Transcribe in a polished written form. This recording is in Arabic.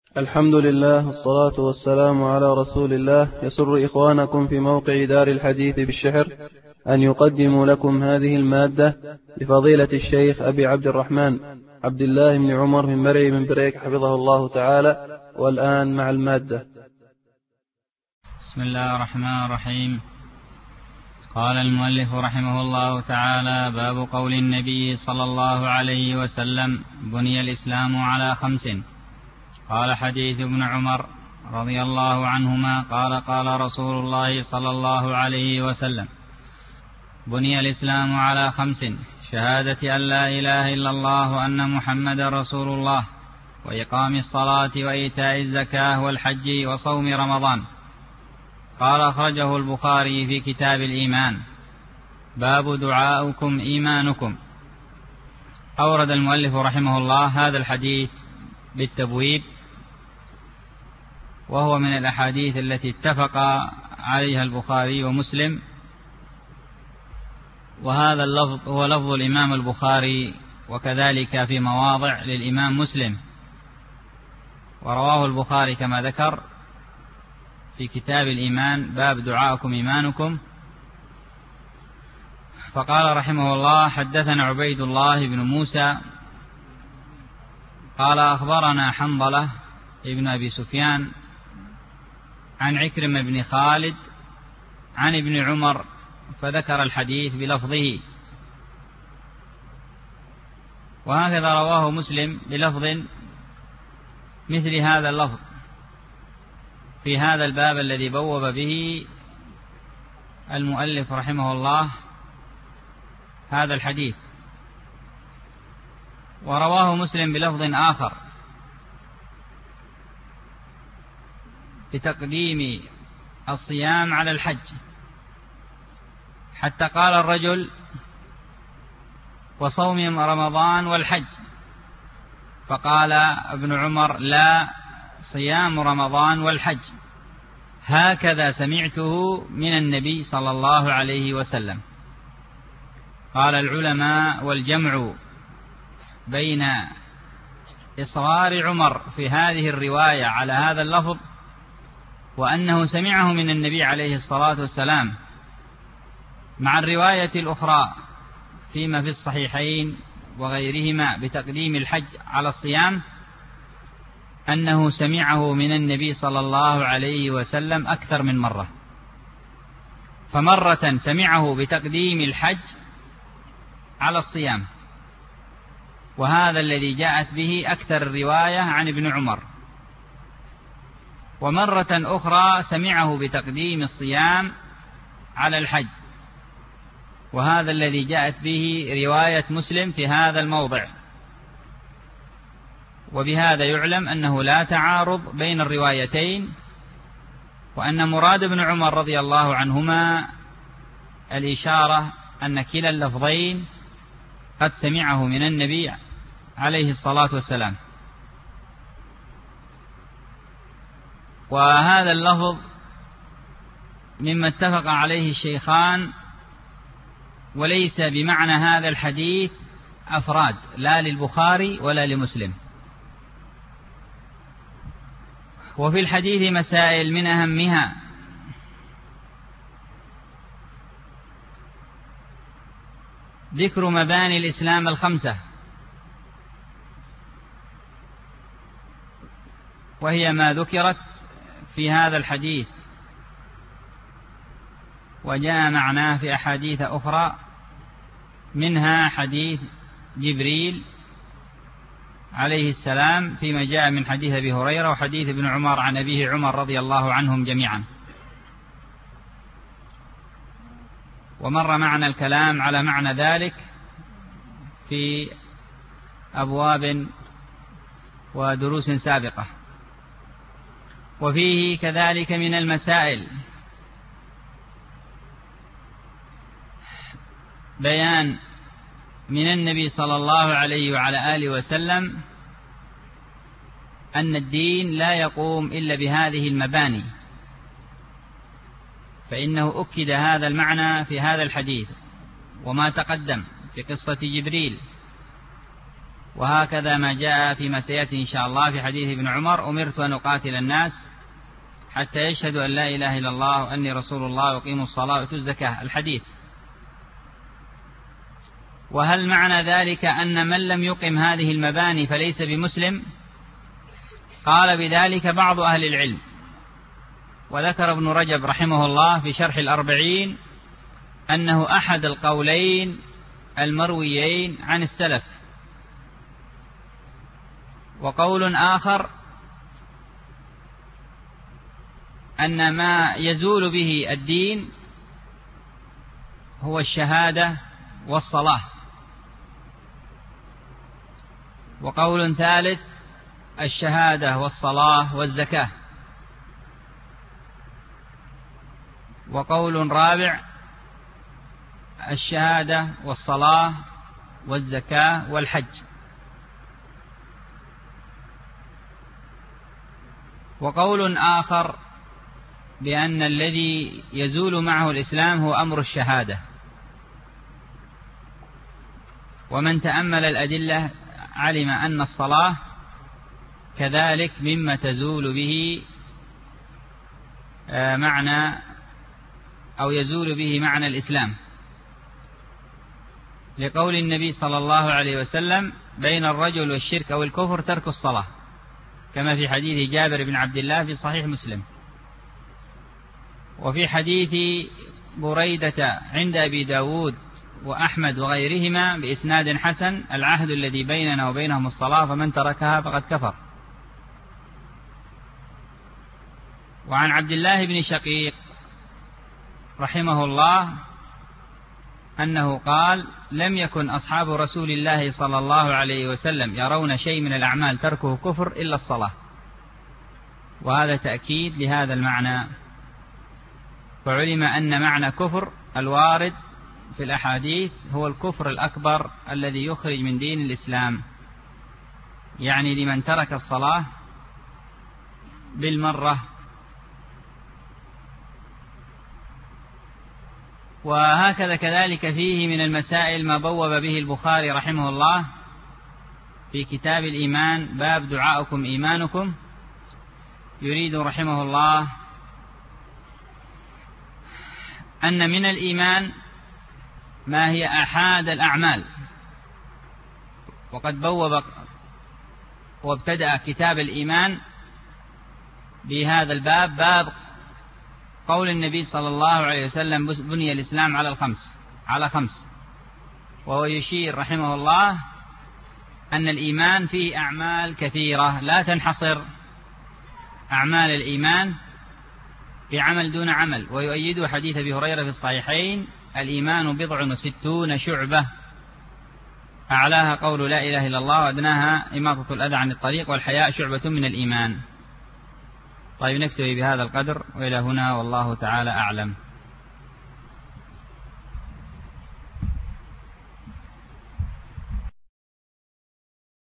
الحمد لله والصلاة والسلام على رسول الله. يسر إخوانكم في موقع دار الحديث بالشحر أن يقدموا لكم هذه المادة لفضيلة الشيخ أبي عبد الرحمن عبد الله بن عمر من مرعي من بريك حفظه الله تعالى. والآن مع المادة. بسم الله الرحمن الرحيم. قال المؤلف رحمه الله تعالى: باب قول النبي صلى الله عليه وسلم: بني الإسلام على 5. قال: حديث ابن عمر رضي الله عنهما قال: قال رسول الله صلى الله عليه وسلم: بني الإسلام على 5: شهادة أن لا إله إلا الله وأن محمد رسول الله، وإقام الصلاة وإيتاء الزكاة والحج وصوم رمضان. قال: أخرجه البخاري في كتاب الإيمان. باب دعاؤكم إيمانكم. أورد المؤلف رحمه الله هذا الحديث بالتبويب، وهو من الأحاديث التي اتفق عليها البخاري ومسلم، وهذا اللفظ هو لفظ الإمام البخاري، وكذلك في مواضع للإمام مسلم، ورواه البخاري كما ذكر في كتاب الإيمان: باب دعاؤكم إيمانكم. فقال رحمه الله: حدثنا عبيد الله بن موسى قال: أخبرنا حنظلة ابن أبي سفيان عن عكرمة بن خالد عن ابن عمر، فذكر الحديث بلفظه، وهكذا رواه مسلم بلفظ مثل هذا اللفظ في هذا الباب الذي بوب به المؤلف رحمه الله هذا الحديث. ورواه مسلم بلفظ آخر بتقديم الصيام على الحج، حتى قال الرجل: وصوم رمضان والحج. فقال ابن عمر: لا، صيام رمضان والحج، هكذا سمعته من النبي صلى الله عليه وسلم. قال العلماء: والجمع بين إصرار عمر في هذه الرواية على هذا اللفظ وأنه سمعه من النبي عليه الصلاة والسلام، مع الرواية الأخرى فيما في الصحيحين وغيرهما بتقديم الحج على الصيام، أنه سمعه من النبي صلى الله عليه وسلم أكثر من مرة. فمرة سمعه بتقديم الحج على الصيام، وهذا الذي جاءت به أكثر الرواية عن ابن عمر، ومرة أخرى سمعه بتقديم الصيام على الحج، وهذا الذي جاءت به رواية مسلم في هذا الموضع. وبهذا يعلم أنه لا تعارض بين الروايتين، وأن مراد ابن عمر رضي الله عنهما الإشارة أن كلا اللفظين قد سمعه من النبي عليه الصلاة والسلام. وهذا اللفظ مما اتفق عليه الشيخان، وليس بمعنى هذا الحديث أفراد، لا للبخاري ولا لمسلم. وفي الحديث مسائل، من أهمها: ذكر مباني الإسلام 5، وهي ما ذكرت في هذا الحديث، وجاء معناه في أحاديث أخرى، منها حديث جبريل عليه السلام فيما جاء من حديث أبي هريرة، وحديث ابن عمر عن أبيه عمر رضي الله عنهم جميعا. ومر معنا الكلام على معنى ذلك في أبواب ودروس سابقة. وفيه كذلك من المسائل بيان من النبي صلى الله عليه وعلى آله وسلم أن الدين لا يقوم إلا بهذه المباني، فإنه أكد هذا المعنى في هذا الحديث وما تقدم في قصة جبريل وهكذا ما جاء فيما سيأتي إن شاء الله في حديث ابن عمر: أمرت أن أقاتل الناس حتى يشهدوا أن لا إله إلا الله وأني رسول الله ويقيموا الصلاة ويؤتوا الزكاة، الحديث. وهل معنى ذلك أن من لم يقم هذه المباني فليس بمسلم؟ قال بذلك بعض أهل العلم، وذكر ابن رجب رحمه الله في شرح الأربعين أنه أحد القولين المرويين عن السلف. وقول آخر أن ما يزول به الدين هو الشهادة والصلاة. وقول ثالث الشهادة والصلاة والزكاة. وقول رابع الشهادة والصلاة والزكاة والحج. وقول آخر بأن الذي يزول معه الإسلام هو أمر الشهادة. ومن تأمل الأدلة علم أن الصلاة كذلك مما تزول به معنى أو يزول به معنى الإسلام، لقول النبي صلى الله عليه وسلم: بين الرجل والشرك أو الكفر ترك الصلاة، كما في حديث جابر بن عبد الله في صحيح مسلم. وفي حديث بريدة عند أبي داود وأحمد وغيرهما بإسناد حسن: العهد الذي بيننا وبينهم الصلاة فمن تركها فقد كفر. وعن عبد الله بن شقيق رحمه الله أنه قال: لم يكن أصحاب رسول الله صلى الله عليه وسلم يرون شيء من الأعمال تركه كفر إلا الصلاة. وهذا تأكيد لهذا المعنى. فعلم أن معنى كفر الوارد في الأحاديث هو الكفر الأكبر الذي يخرج من دين الإسلام، يعني لمن ترك الصلاة بالمرة. وهكذا كذلك فيه من المسائل ما بوب به البخاري رحمه الله في كتاب الإيمان: باب دعاؤكم إيمانكم. يريد رحمه الله أن من الإيمان ما هي أحاد الأعمال. وقد بوب وابتدأ كتاب الإيمان بهذا الباب، باب قول النبي صلى الله عليه وسلم: بني الإسلام على خمس. وهو يشير رحمه الله أن الإيمان فيه أعمال كثيرة، لا تنحصر أعمال الإيمان بعمل دون عمل. ويؤيد حديث أبي هريرة في الصحيحين: الإيمان 69 شعبة، أعلاها قول لا إله إلا الله، وأدناها إماطة الأذى عن الطريق، والحياء شعبة من الإيمان. طيب، نكتفي بهذا القدر، وإلى هنا والله تعالى أعلم.